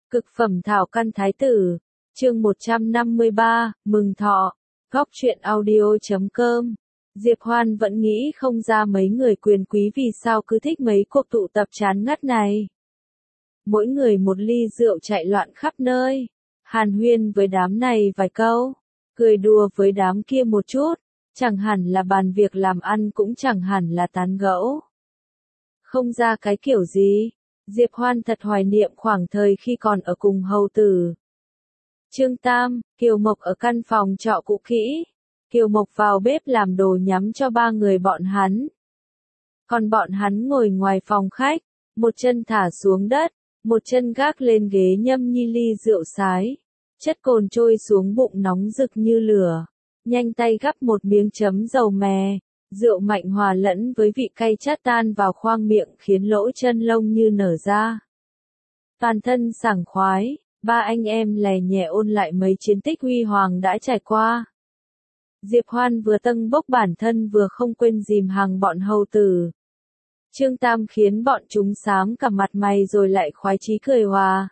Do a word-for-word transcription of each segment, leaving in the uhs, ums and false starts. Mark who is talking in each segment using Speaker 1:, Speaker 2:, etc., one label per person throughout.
Speaker 1: Cực phẩm thảo căn thái tử, chương một trăm năm mươi ba, mừng thọ, góc truyện audio chấm com. Diệp Hoan vẫn nghĩ không ra mấy người quyền quý vì sao cứ thích mấy cuộc tụ tập chán ngắt này. Mỗi người một ly rượu chạy loạn khắp nơi, hàn huyên với đám này vài câu, cười đùa với đám kia một chút, chẳng hẳn là bàn việc làm ăn cũng chẳng hẳn là tán gẫu. Không ra cái kiểu gì, Diệp Hoan thật hoài niệm khoảng thời khi còn ở cùng hầu tử. Trương Tam, Kiều Mộc ở căn phòng trọ cũ kỹ, Kiều Mộc vào bếp làm đồ nhắm cho ba người bọn hắn. Còn bọn hắn ngồi ngoài phòng khách, một chân thả xuống đất, một chân gác lên ghế nhâm nhi ly rượu sái. Chất cồn trôi xuống bụng nóng rực như lửa, nhanh tay gắp một miếng chấm dầu mè. Rượu mạnh hòa lẫn với vị cay chát tan vào khoang miệng khiến lỗ chân lông như nở ra. Toàn thân sảng khoái, ba anh em lè nhẹ ôn lại mấy chiến tích huy hoàng đã trải qua. Diệp Hoan vừa tâng bốc bản thân vừa không quên dìm hàng bọn hầu tử. Trương Tam khiến bọn chúng xám cả mặt mày rồi lại khoái chí cười hòa.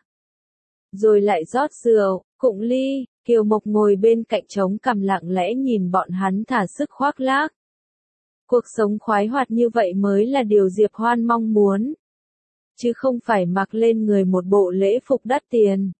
Speaker 1: Rồi lại rót rượu, cụng ly, Kiều Mộc ngồi bên cạnh trống cằm lặng lẽ nhìn bọn hắn thả sức khoác lác. Cuộc sống khoái hoạt như vậy mới là điều Diệp Hoan mong muốn. Chứ không phải mặc lên người một bộ lễ phục đắt tiền.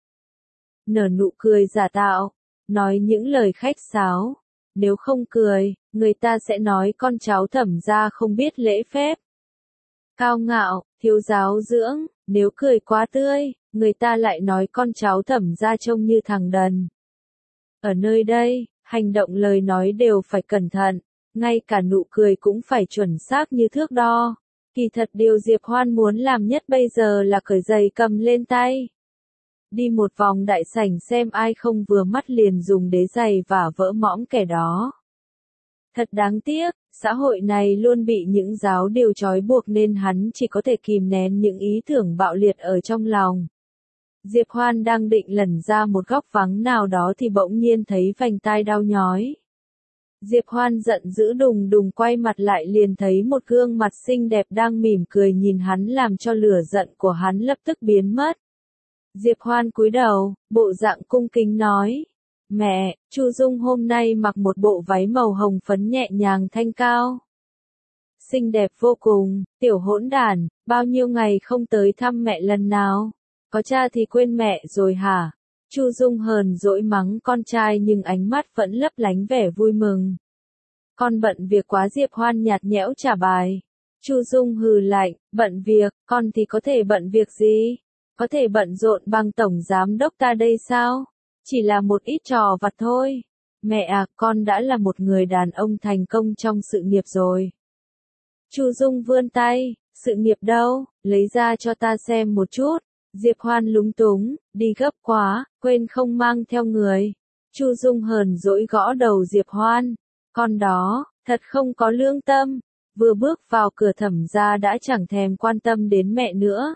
Speaker 1: Nở nụ cười giả tạo, nói những lời khách sáo. Nếu không cười, người ta sẽ nói con cháu Thẩm gia không biết lễ phép. Cao ngạo, thiếu giáo dưỡng, nếu cười quá tươi, người ta lại nói con cháu Thẩm gia trông như thằng đần. Ở nơi đây, hành động lời nói đều phải cẩn thận. Ngay cả nụ cười cũng phải chuẩn xác như thước đo. Kỳ thật điều Diệp Hoan muốn làm nhất bây giờ là cởi giày cầm lên tay. Đi một vòng đại sảnh xem ai không vừa mắt liền dùng đế giày và vỡ mõm kẻ đó. Thật đáng tiếc, xã hội này luôn bị những giáo điều trói buộc nên hắn chỉ có thể kìm nén những ý tưởng bạo liệt ở trong lòng. Diệp Hoan đang định lẩn ra một góc vắng nào đó thì bỗng nhiên thấy vành tai đau nhói. Diệp Hoan giận dữ đùng đùng quay mặt lại liền thấy một gương mặt xinh đẹp đang mỉm cười nhìn hắn làm cho lửa giận của hắn lập tức biến mất. Diệp Hoan cúi đầu, bộ dạng cung kính nói, mẹ, Chu Dung hôm nay mặc một bộ váy màu hồng phấn nhẹ nhàng thanh cao. Xinh đẹp vô cùng, tiểu hỗn đản, bao nhiêu ngày không tới thăm mẹ lần nào, có cha thì quên mẹ rồi hả? Chu Dung hờn dỗi mắng con trai nhưng ánh mắt vẫn lấp lánh vẻ vui mừng. Con bận việc quá, Diệp Hoan nhạt nhẽo trả bài. Chu Dung hừ lạnh, bận việc, con thì có thể bận việc gì? Có thể bận rộn bằng tổng giám đốc ta đây sao? Chỉ là một ít trò vặt thôi. Mẹ à, con đã là một người đàn ông thành công trong sự nghiệp rồi. Chu Dung vươn tay, sự nghiệp đâu, lấy ra cho ta xem một chút. Diệp Hoan lúng túng, đi gấp quá, quên không mang theo người. Chu Dung hờn dỗi gõ đầu Diệp Hoan, con đó, thật không có lương tâm, vừa bước vào cửa Thẩm gia đã chẳng thèm quan tâm đến mẹ nữa.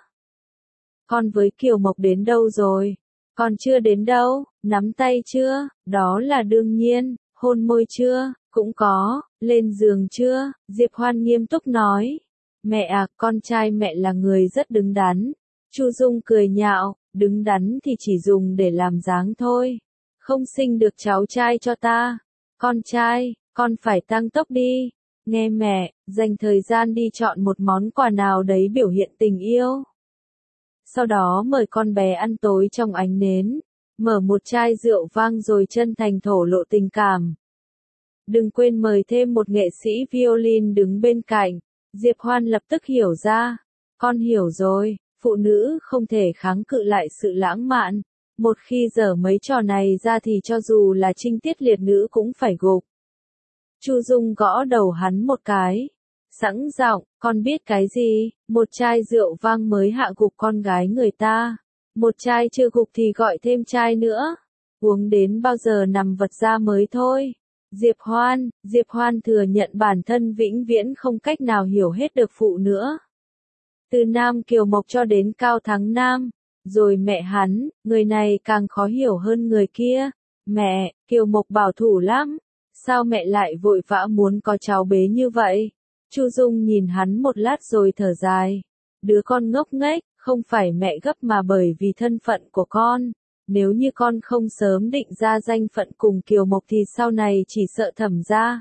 Speaker 1: Con với Kiều Mộc đến đâu rồi? Còn chưa đến đâu, nắm tay chưa? Đó là đương nhiên, hôn môi chưa? Cũng có, lên giường chưa? Diệp Hoan nghiêm túc nói, mẹ à, con trai mẹ là người rất đứng đắn. Chu Dung cười nhạo, đứng đắn thì chỉ dùng để làm dáng thôi. Không sinh được cháu trai cho ta. Con trai, con phải tăng tốc đi. Nghe mẹ, dành thời gian đi chọn một món quà nào đấy biểu hiện tình yêu. Sau đó mời con bé ăn tối trong ánh nến. Mở một chai rượu vang rồi chân thành thổ lộ tình cảm. Đừng quên mời thêm một nghệ sĩ violin đứng bên cạnh. Diệp Hoan lập tức hiểu ra. Con hiểu rồi. Phụ nữ không thể kháng cự lại sự lãng mạn. Một khi dở mấy trò này ra thì cho dù là trinh tiết liệt nữ cũng phải gục. Chu Dung gõ đầu hắn một cái. Sẵn giọng, con biết cái gì? Một chai rượu vang mới hạ gục con gái người ta. Một chai chưa gục thì gọi thêm chai nữa. Uống đến bao giờ nằm vật ra mới thôi. Diệp Hoan, Diệp Hoan thừa nhận bản thân vĩnh viễn không cách nào hiểu hết được phụ nữa. Từ Nam Kiều Mộc cho đến Cao Thắng Nam, rồi mẹ hắn, người này càng khó hiểu hơn người kia. Mẹ, Kiều Mộc bảo thủ lắm, sao mẹ lại vội vã muốn có cháu bế như vậy? Chu Dung nhìn hắn một lát rồi thở dài. Đứa con ngốc nghếch, Không phải mẹ gấp mà bởi vì thân phận của con. Nếu như con không sớm định ra danh phận cùng Kiều Mộc thì sau này chỉ sợ Thẩm gia.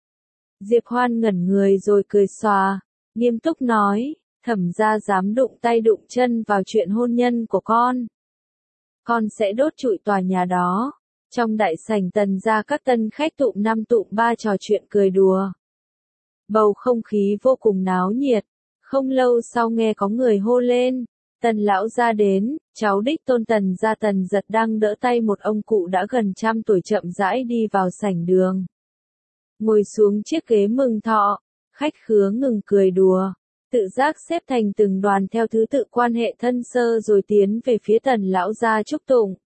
Speaker 1: Diệp Hoan ngẩn người rồi cười xòa, nghiêm túc nói, Thẩm gia dám đụng tay đụng chân vào chuyện hôn nhân của con. Con sẽ đốt trụi tòa nhà đó. Trong đại sảnh Tần gia các tân khách tụm năm tụm ba trò chuyện cười đùa. Bầu không khí vô cùng náo nhiệt. Không lâu sau nghe có người hô lên, Tần lão gia đến, cháu đích tôn Tần gia Tần Giật đang đỡ tay một ông cụ đã gần trăm tuổi chậm rãi đi vào sảnh đường. Ngồi xuống chiếc ghế mừng thọ, khách khứa ngừng cười đùa, tự giác xếp thành từng đoàn theo thứ tự quan hệ thân sơ rồi tiến về phía Tần lão gia chúc tụng.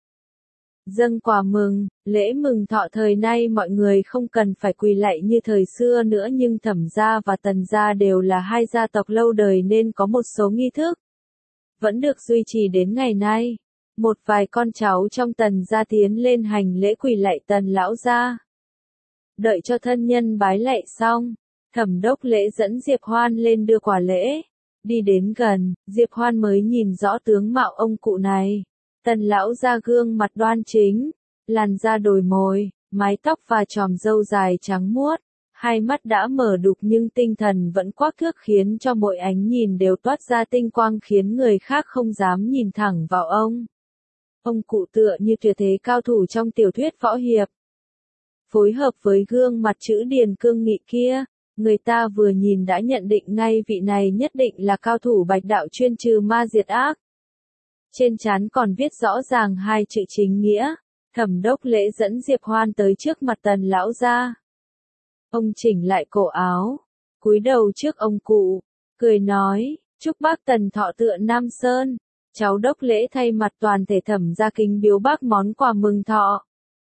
Speaker 1: Dâng quà mừng, lễ mừng thọ thời nay mọi người không cần phải quỳ lạy như thời xưa nữa nhưng Thẩm gia và Tần gia đều là hai gia tộc lâu đời nên có một số nghi thức vẫn được duy trì đến ngày nay. Một vài con cháu trong Tần gia tiến lên hành lễ quỳ lạy Tần lão gia. Đợi cho thân nhân bái lạy xong, Thẩm đốc lễ dẫn Diệp Hoan lên đưa quà lễ. Đi đến gần, Diệp Hoan mới nhìn rõ tướng mạo ông cụ này. Tần lão gia gương mặt đoan chính, làn da đồi mồi, mái tóc và chòm râu dài trắng muốt, hai mắt đã mở đục nhưng tinh thần vẫn quắc thước khiến cho mỗi ánh nhìn đều toát ra tinh quang khiến người khác không dám nhìn thẳng vào ông. Ông cụ tựa như tuyệt thế cao thủ trong tiểu thuyết võ hiệp. Phối hợp với gương mặt chữ điền cương nghị kia, người ta vừa nhìn đã nhận định ngay vị này nhất định là cao thủ bạch đạo chuyên trừ ma diệt ác. Trên trán còn viết rõ ràng hai chữ chính nghĩa. Thẩm đốc lễ dẫn Diệp Hoan tới trước mặt Tần lão gia. Ông chỉnh lại cổ áo, cúi đầu trước ông cụ, cười nói, chúc bác Tần thọ tựa Nam Sơn. Cháu đốc lễ thay mặt toàn thể Thẩm gia kính biếu bác món quà mừng thọ.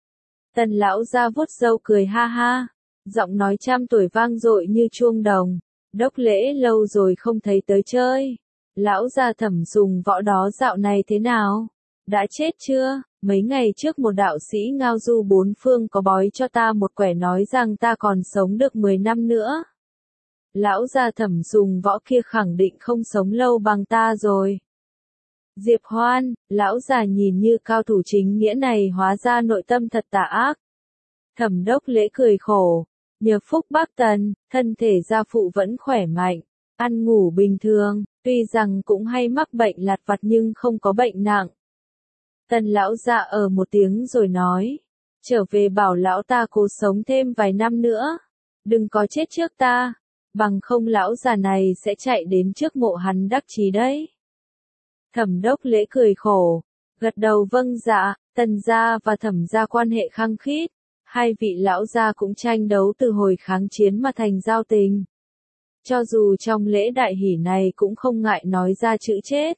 Speaker 1: Tần lão gia vuốt râu cười ha ha, giọng nói trăm tuổi vang dội như chuông đồng. Đốc lễ lâu rồi không thấy tới chơi. Lão gia Thẩm dùng võ đó dạo này thế nào? Đã chết chưa? Mấy ngày trước một đạo sĩ ngao du bốn phương có bói cho ta một quẻ nói rằng ta còn sống được mười năm nữa. Lão gia Thẩm dùng võ kia khẳng định không sống lâu bằng ta rồi. Diệp Hoan, lão già nhìn như cao thủ chính nghĩa này hóa ra nội tâm thật tà ác. Thẩm đốc lễ cười khổ, nhờ phúc bác Tần, thân thể gia phụ vẫn khỏe mạnh, ăn ngủ bình thường, tuy rằng cũng hay mắc bệnh lặt vặt nhưng không có bệnh nặng. Tần lão gia ở một tiếng rồi nói, trở về bảo lão ta cố sống thêm vài năm nữa, đừng có chết trước ta, bằng không lão già này sẽ chạy đến trước mộ hắn đắc chí đấy. Thẩm đốc lễ cười khổ, gật đầu vâng dạ. Tần gia và Thẩm gia quan hệ khăng khít, hai vị lão gia cũng tranh đấu từ hồi kháng chiến mà thành giao tình. Cho dù trong lễ đại hỷ này cũng không ngại nói ra chữ chết.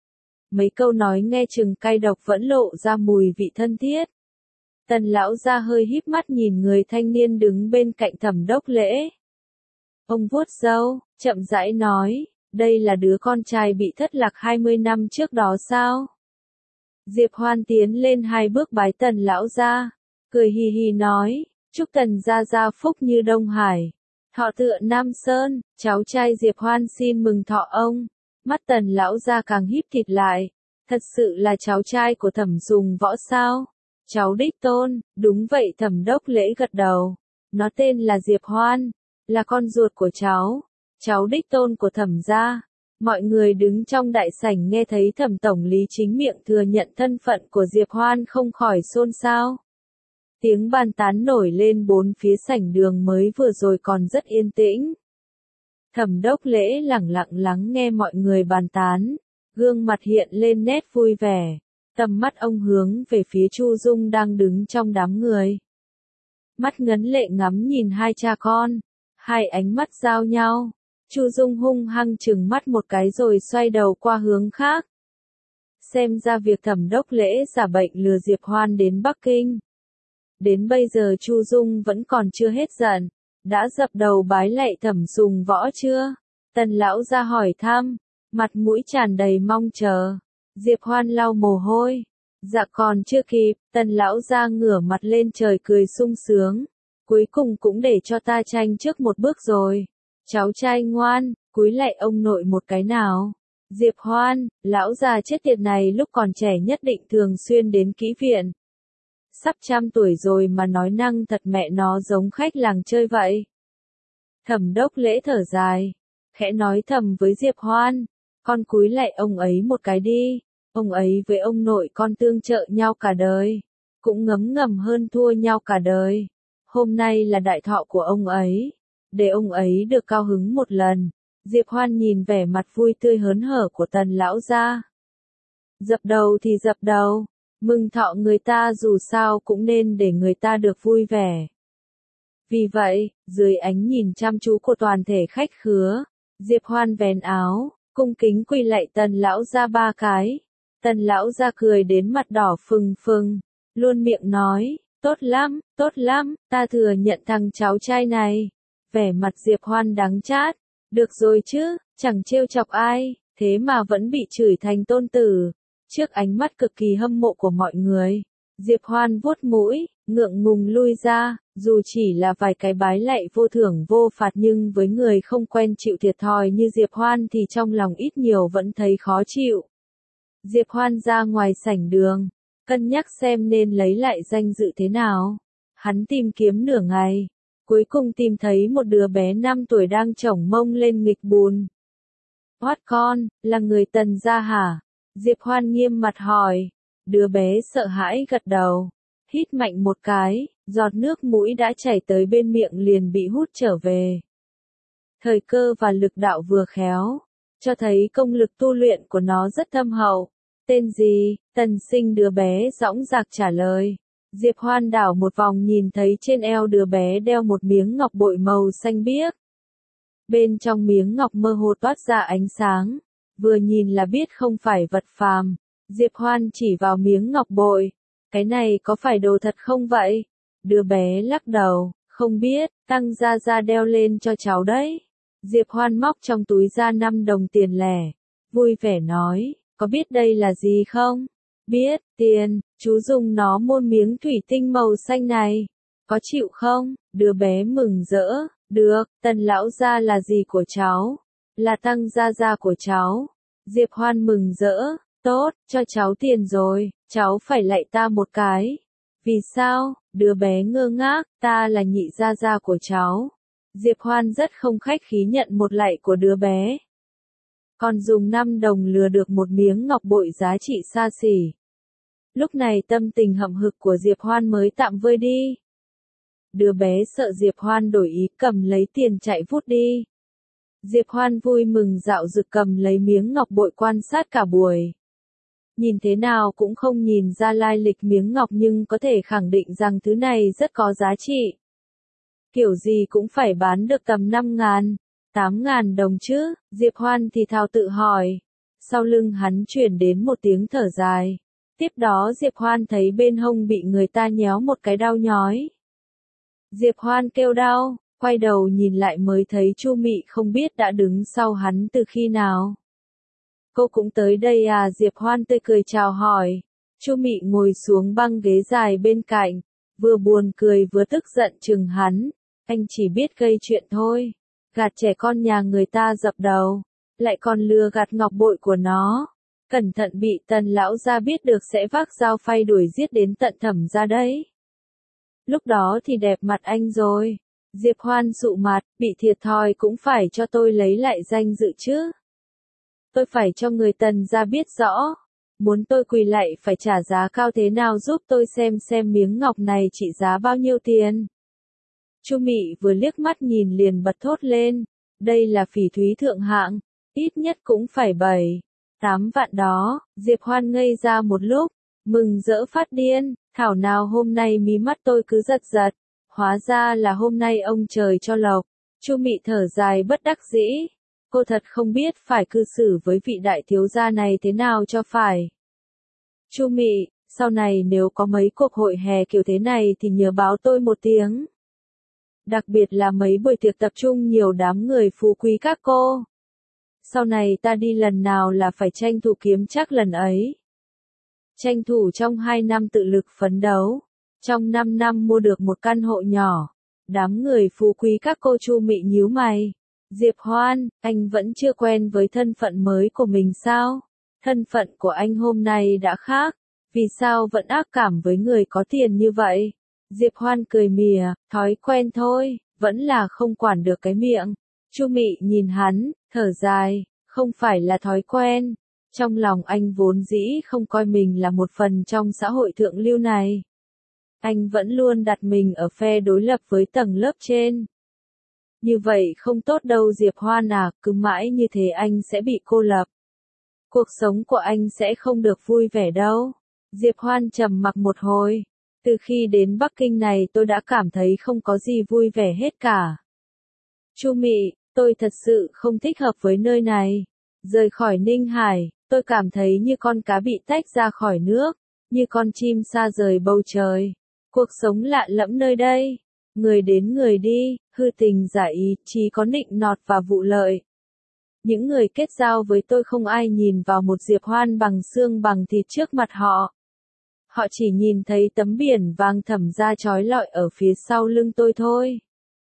Speaker 1: Mấy câu nói nghe chừng cay độc vẫn lộ ra mùi vị thân thiết. Tần lão gia hơi híp mắt nhìn người thanh niên đứng bên cạnh Thẩm đốc lễ. Ông vuốt râu, chậm rãi nói, đây là đứa con trai bị thất lạc hai mươi năm trước đó sao? Diệp Hoan tiến lên hai bước bái Tần lão gia, cười hì hì nói, chúc Tần gia gia phúc như Đông Hải, thọ tựa Nam Sơn, cháu trai Diệp Hoan xin mừng thọ ông. Mắt Tần lão gia càng híp thịt lại, thật sự là cháu trai của Thẩm dùng võ sao? Cháu đích tôn, đúng vậy. Thẩm đốc lễ gật đầu, nó tên là Diệp Hoan, là con ruột của cháu, cháu đích tôn của Thẩm gia. Mọi người đứng trong đại sảnh nghe thấy Thẩm tổng lý chính miệng thừa nhận thân phận của Diệp Hoan không khỏi xôn xao. Tiếng bàn tán nổi lên bốn phía sảnh đường mới vừa rồi còn rất yên tĩnh. Thẩm đốc lễ lẳng lặng lắng nghe mọi người bàn tán, gương mặt hiện lên nét vui vẻ, tầm mắt ông hướng về phía Chu Dung đang đứng trong đám người. Mắt ngấn lệ ngắm nhìn hai cha con, hai ánh mắt giao nhau. Chu Dung hung hăng trừng mắt một cái rồi xoay đầu qua hướng khác. Xem ra việc Thẩm đốc lễ giả bệnh lừa Diệp Hoan đến Bắc Kinh. Đến bây giờ Chu Dung vẫn còn chưa hết giận, đã dập đầu bái lạy Thẩm dùng võ chưa? Tần lão gia hỏi thăm, mặt mũi tràn đầy mong chờ. Diệp Hoan lau mồ hôi, dạ còn chưa kịp. Tần lão gia ngửa mặt lên trời cười sung sướng, cuối cùng cũng để cho ta tranh trước một bước rồi. Cháu trai ngoan, cúi lạy ông nội một cái nào. Diệp Hoan, lão già chết tiệt này lúc còn trẻ nhất định thường xuyên đến kỹ viện. Sắp trăm tuổi rồi mà nói năng thật mẹ nó giống khách làng chơi vậy. Thẩm Đốc Lễ thở dài, khẽ nói thầm với Diệp Hoan, con cúi lạy ông ấy một cái đi, ông ấy với ông nội con tương trợ nhau cả đời, cũng ngấm ngầm hơn thua nhau cả đời. Hôm nay là đại thọ của ông ấy, để ông ấy được cao hứng một lần. Diệp Hoan nhìn vẻ mặt vui tươi hớn hở của Tần lão gia. Dập đầu thì dập đầu, mừng thọ người ta dù sao cũng nên để người ta được vui vẻ. Vì vậy, dưới ánh nhìn chăm chú của toàn thể khách khứa, Diệp Hoan vén áo, cung kính quỳ lạy Tần lão gia ba cái. Tần lão gia cười đến mặt đỏ phừng phừng, luôn miệng nói, tốt lắm, tốt lắm, ta thừa nhận thằng cháu trai này. Vẻ mặt Diệp Hoan đắng chát, được rồi chứ, chẳng trêu chọc ai, thế mà vẫn bị chửi thành tôn tử. Trước ánh mắt cực kỳ hâm mộ của mọi người, Diệp Hoan vuốt mũi, ngượng ngùng lui ra, dù chỉ là vài cái bái lạy vô thưởng vô phạt nhưng với người không quen chịu thiệt thòi như Diệp Hoan thì trong lòng ít nhiều vẫn thấy khó chịu. Diệp Hoan ra ngoài sảnh đường, cân nhắc xem nên lấy lại danh dự thế nào. Hắn tìm kiếm nửa ngày, cuối cùng tìm thấy một đứa bé năm tuổi đang chổng mông lên nghịch bùn. Hoát con, là người Tần gia hả? Diệp Hoan nghiêm mặt hỏi. Đứa bé sợ hãi gật đầu, hít mạnh một cái, giọt nước mũi đã chảy tới bên miệng liền bị hút trở về. Thời cơ và lực đạo vừa khéo, cho thấy công lực tu luyện của nó rất thâm hậu. Tên gì? Tần Sinh đứa bé dõng dạc trả lời. Diệp Hoan đảo một vòng nhìn thấy trên eo đứa bé đeo một miếng ngọc bội màu xanh biếc. Bên trong miếng ngọc mơ hồ toát ra ánh sáng, vừa nhìn là biết không phải vật phàm. Diệp Hoan chỉ vào miếng ngọc bội, cái này có phải đồ thật không vậy? Đứa bé lắc đầu, không biết, Tăng gia gia đeo lên cho cháu đấy. Diệp Hoan móc trong túi ra năm đồng tiền lẻ, vui vẻ nói, có biết đây là gì không? Biết, tiền, chú dùng nó mua miếng thủy tinh màu xanh này. Có chịu không? Đứa bé mừng rỡ, được, Tần lão gia là gì của cháu? Là Tăng gia gia của cháu. Diệp Hoan mừng rỡ, tốt, cho cháu tiền rồi, cháu phải lạy ta một cái. Vì sao? Đứa bé ngơ ngác, ta là nhị gia gia của cháu. Diệp Hoan rất không khách khí nhận một lạy của đứa bé. Còn dùng năm đồng lừa được một miếng ngọc bội giá trị xa xỉ. Lúc này tâm tình hậm hực của Diệp Hoan mới tạm vơi đi. Đứa bé sợ Diệp Hoan đổi ý cầm lấy tiền chạy vút đi. Diệp Hoan vui mừng dạo dực cầm lấy miếng ngọc bội quan sát cả buổi. Nhìn thế nào cũng không nhìn ra lai lịch miếng ngọc nhưng có thể khẳng định rằng thứ này rất có giá trị. Kiểu gì cũng phải bán được tầm năm ngàn, tám ngàn đồng chứ, Diệp Hoan thì thào tự hỏi. Sau lưng hắn chuyển đến một tiếng thở dài. Tiếp đó Diệp Hoan thấy bên hông bị người ta nhéo một cái đau nhói. Diệp Hoan kêu đau, quay đầu nhìn lại mới thấy Chu Mị không biết đã đứng sau hắn từ khi nào. Cô cũng tới đây à? Diệp Hoan tươi cười chào hỏi. Chu Mị ngồi xuống băng ghế dài bên cạnh, vừa buồn cười vừa tức giận chừng hắn. Anh chỉ biết gây chuyện thôi, gạt trẻ con nhà người ta dập đầu, lại còn lừa gạt ngọc bội của nó. Cẩn thận bị Tần lão gia biết được sẽ vác dao phay đuổi giết đến tận Thẩm gia đấy. Lúc đó thì đẹp mặt anh rồi. Diệp Hoan sụ mặt, bị thiệt thòi cũng phải cho tôi lấy lại danh dự chứ. Tôi phải cho người Tần gia biết rõ. Muốn tôi quỳ lạy phải trả giá cao thế nào giúp tôi xem xem miếng ngọc này trị giá bao nhiêu tiền. Chu Mị vừa liếc mắt nhìn liền bật thốt lên. Đây là phỉ thúy thượng hạng, ít nhất cũng phải bảy, tám vạn đó. Diệp Hoan ngây ra một lúc, mừng rỡ phát điên. Thảo nào hôm nay mí mắt tôi cứ giật giật. Hóa ra là hôm nay ông trời cho lộc. Chu Mị thở dài bất đắc dĩ. Cô thật không biết phải cư xử với vị đại thiếu gia này thế nào cho phải. Chu Mị, sau này nếu có mấy cuộc hội hè kiểu thế này thì nhớ báo tôi một tiếng. Đặc biệt là mấy buổi tiệc tập trung nhiều đám người phú quý các cô. Sau này ta đi lần nào là phải tranh thủ kiếm chắc lần ấy. Tranh thủ trong hai năm tự lực phấn đấu. Trong năm năm mua được một căn hộ nhỏ. Đám người phú quý các cô Chu Mị nhíu mày. Diệp Hoan, anh vẫn chưa quen với thân phận mới của mình sao? Thân phận của anh hôm nay đã khác, vì sao vẫn ác cảm với người có tiền như vậy? Diệp Hoan cười mỉa, thói quen thôi, vẫn là không quản được cái miệng. Chu Mị nhìn hắn, thở dài, không phải là thói quen. Trong lòng anh vốn dĩ không coi mình là một phần trong xã hội thượng lưu này. Anh vẫn luôn đặt mình ở phe đối lập với tầng lớp trên. Như vậy không tốt đâu Diệp Hoan à, cứ mãi như thế anh sẽ bị cô lập. Cuộc sống của anh sẽ không được vui vẻ đâu. Diệp Hoan trầm mặc một hồi. Từ khi đến Bắc Kinh này tôi đã cảm thấy không có gì vui vẻ hết cả. Chu Mị, tôi thật sự không thích hợp với nơi này. Rời khỏi Ninh Hải, tôi cảm thấy như con cá bị tách ra khỏi nước, như con chim xa rời bầu trời. Cuộc sống lạ lẫm nơi đây. Người đến người đi, hư tình giả ý, chỉ có nịnh nọt và vụ lợi. Những người kết giao với tôi không ai nhìn vào một Diệp Hoan bằng xương bằng thịt trước mặt họ. Họ chỉ nhìn thấy tấm biển vàng thẳm ra chói lọi ở phía sau lưng tôi thôi.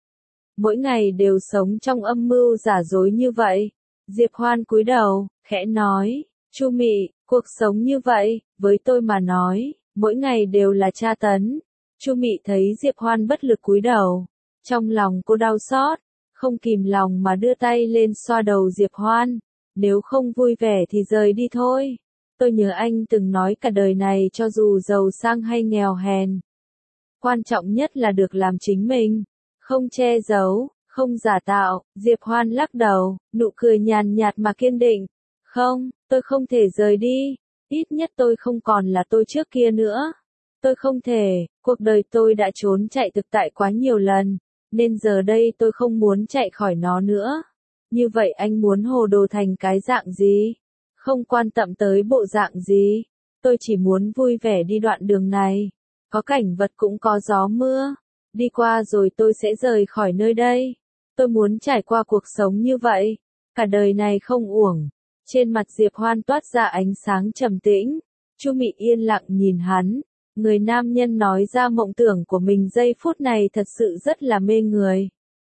Speaker 1: Mỗi ngày đều sống trong âm mưu giả dối như vậy. Diệp Hoan cúi đầu, khẽ nói, Chu Mị, cuộc sống như vậy, với tôi mà nói, mỗi ngày đều là tra tấn. Chu Mị thấy Diệp Hoan bất lực cúi đầu, trong lòng cô đau xót, không kìm lòng mà đưa tay lên xoa đầu Diệp Hoan, nếu không vui vẻ thì rời đi thôi. Tôi nhớ anh từng nói cả đời này cho dù giàu sang hay nghèo hèn, quan trọng nhất là được làm chính mình, không che giấu, không giả tạo. Diệp Hoan lắc đầu, nụ cười nhàn nhạt mà kiên định, không, tôi không thể rời đi, ít nhất tôi không còn là tôi trước kia nữa. Tôi không thể, cuộc đời tôi đã trốn chạy thực tại quá nhiều lần, nên giờ đây tôi không muốn chạy khỏi nó nữa. Như vậy anh muốn hồ đồ thành cái dạng gì? Không quan tâm tới bộ dạng gì. Tôi chỉ muốn vui vẻ đi đoạn đường này. Có cảnh vật cũng có gió mưa. Đi qua rồi tôi sẽ rời khỏi nơi đây. Tôi muốn trải qua cuộc sống như vậy. Cả đời này không uổng. Trên mặt Diệp Hoan toát ra ánh sáng trầm tĩnh. Chu Mị yên lặng nhìn hắn. Người nam nhân nói ra mộng tưởng của mình giây phút này thật sự rất là mê người.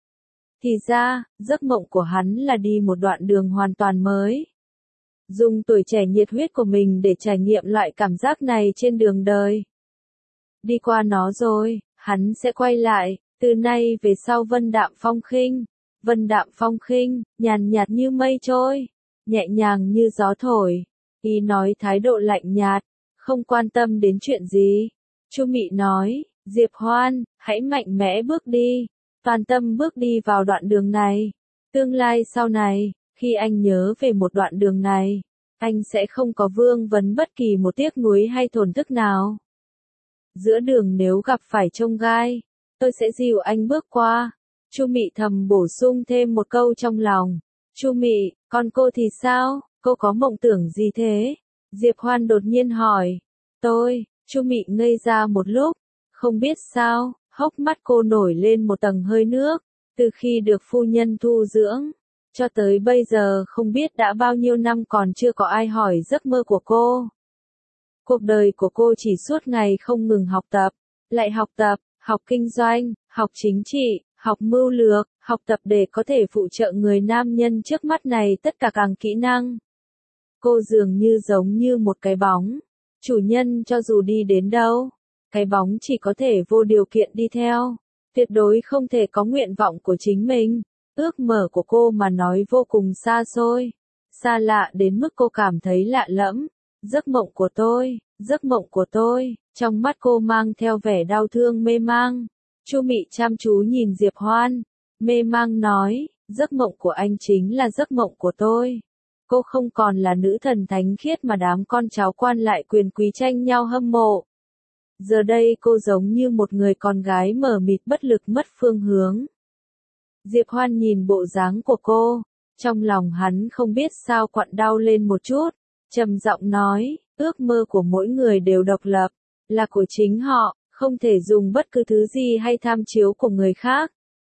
Speaker 1: Thì ra, giấc mộng của hắn là đi một đoạn đường hoàn toàn mới. Dùng tuổi trẻ nhiệt huyết của mình để trải nghiệm loại cảm giác này trên đường đời. Đi qua nó rồi, hắn sẽ quay lại, từ nay về sau vân đạm phong khinh. Vân đạm phong khinh, nhàn nhạt như mây trôi, nhẹ nhàng như gió thổi. Y nói thái độ lạnh nhạt, không quan tâm đến chuyện gì. Chu Mị nói, Diệp Hoan, hãy mạnh mẽ bước đi, toàn tâm bước đi vào đoạn đường này. Tương lai sau này, khi anh nhớ về một đoạn đường này, anh sẽ không có vương vấn bất kỳ một tiếc nuối hay thổn thức nào. Giữa đường nếu gặp phải chông gai, tôi sẽ dìu anh bước qua. Chu Mị thầm bổ sung thêm một câu trong lòng. Chu Mị, còn cô thì sao, cô có mộng tưởng gì thế? Diệp Hoan đột nhiên hỏi. Tôi, Chu Mị ngây ra một lúc, không biết sao, hốc mắt cô nổi lên một tầng hơi nước. Từ khi được phu nhân thu dưỡng, cho tới bây giờ không biết đã bao nhiêu năm còn chưa có ai hỏi giấc mơ của cô. Cuộc đời của cô chỉ suốt ngày không ngừng học tập, lại học tập, học kinh doanh, học chính trị, học mưu lược, học tập để có thể phụ trợ người nam nhân trước mắt này tất cả các kỹ năng. Cô dường như giống như một cái bóng, chủ nhân cho dù đi đến đâu, cái bóng chỉ có thể vô điều kiện đi theo, tuyệt đối không thể có nguyện vọng của chính mình. Ước mơ của cô mà nói vô cùng xa xôi, xa lạ đến mức cô cảm thấy lạ lẫm. Giấc mộng của tôi, giấc mộng của tôi, trong mắt cô mang theo vẻ đau thương mê mang. Chu Mị chăm chú nhìn Diệp Hoan, mê mang nói, giấc mộng của anh chính là giấc mộng của tôi. Cô không còn là nữ thần thánh khiết mà đám con cháu quan lại quyền quý tranh nhau hâm mộ. Giờ đây cô giống như một người con gái mờ mịt bất lực mất phương hướng. Diệp Hoan nhìn bộ dáng của cô, trong lòng hắn không biết sao quặn đau lên một chút, trầm giọng nói, ước mơ của mỗi người đều độc lập, là của chính họ, không thể dùng bất cứ thứ gì hay tham chiếu của người khác.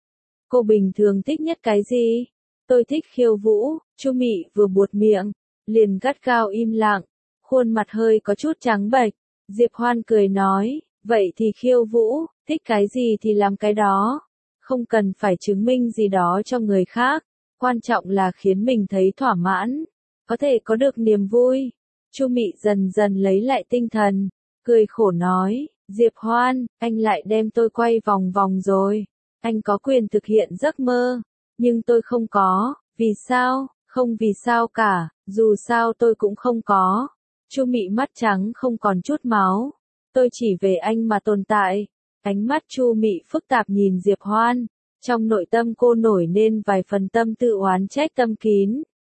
Speaker 1: Cô bình thường thích nhất cái gì? Tôi thích khiêu vũ. Chu Mị vừa buột miệng, liền gắt gao im lặng, khuôn mặt hơi có chút trắng bệch. Diệp Hoan cười nói, vậy thì khiêu vũ, thích cái gì thì làm cái đó, không cần phải chứng minh gì đó cho người khác. Quan trọng là khiến mình thấy thỏa mãn, có thể có được niềm vui. Chu Mị dần dần lấy lại tinh thần, cười khổ nói, Diệp Hoan, anh lại đem tôi quay vòng vòng rồi. Anh có quyền thực hiện giấc mơ, nhưng tôi không có. Vì sao? Không vì sao cả, dù sao tôi cũng không có. Chu Mị mắt trắng không còn chút máu. Tôi chỉ về anh mà tồn tại. Ánh mắt Chu Mị phức tạp nhìn Diệp Hoan. Trong nội tâm cô nổi lên vài phần tâm tự oán trách tâm kín.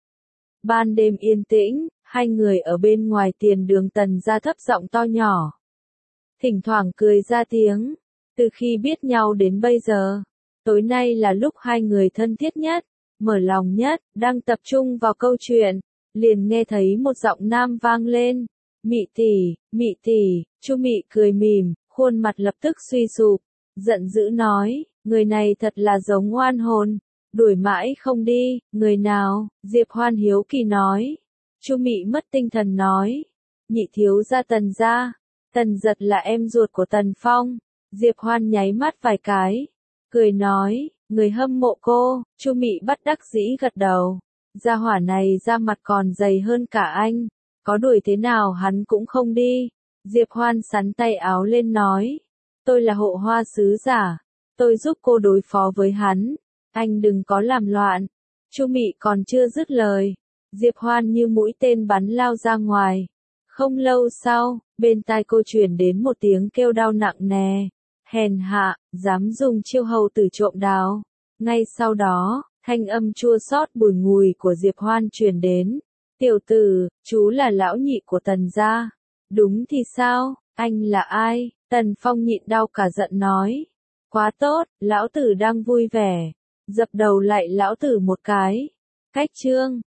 Speaker 1: Ban đêm yên tĩnh, hai người ở bên ngoài tiền đường Tần gia thấp giọng to nhỏ. Thỉnh thoảng cười ra tiếng. Từ khi biết nhau đến bây giờ, tối nay là lúc hai người thân thiết nhất, mở lòng nhất, đang tập trung vào câu chuyện, liền nghe thấy một giọng nam vang lên. Mị tỷ, Mị tỷ. Chu Mị cười mỉm, khuôn mặt lập tức suy sụp, giận dữ nói, người này thật là giống oan hồn, đuổi mãi không đi. Người nào? Diệp Hoan hiếu kỳ nói. Chu Mị mất tinh thần nói, nhị thiếu gia Tần gia. Tần Giật là em ruột của Tần Phong. Diệp Hoan nháy mắt vài cái, cười nói, người hâm mộ cô. Chu Mị bất đắc dĩ gật đầu. Gia hỏa này da mặt còn dày hơn cả anh, có đuổi thế nào hắn cũng không đi. Diệp Hoan sắn tay áo lên nói, tôi là hộ hoa sứ giả, tôi giúp cô đối phó với hắn, anh đừng có làm loạn. Chu Mị còn chưa dứt lời, Diệp Hoan như mũi tên bắn lao ra ngoài. Không lâu sau, bên tai cô truyền đến một tiếng kêu đau nặng nề. Hèn hạ, dám dùng chiêu hầu tử trộm đào. Ngay sau đó, thanh âm chua xót bùi ngùi của Diệp Hoan truyền đến. Tiểu tử, chú là lão nhị của Tần gia. Đúng thì sao, anh là ai? Tần Phong nhịn đau cả giận nói. Quá tốt, lão tử đang vui vẻ. Dập đầu lại lão tử một cái. Cách chương.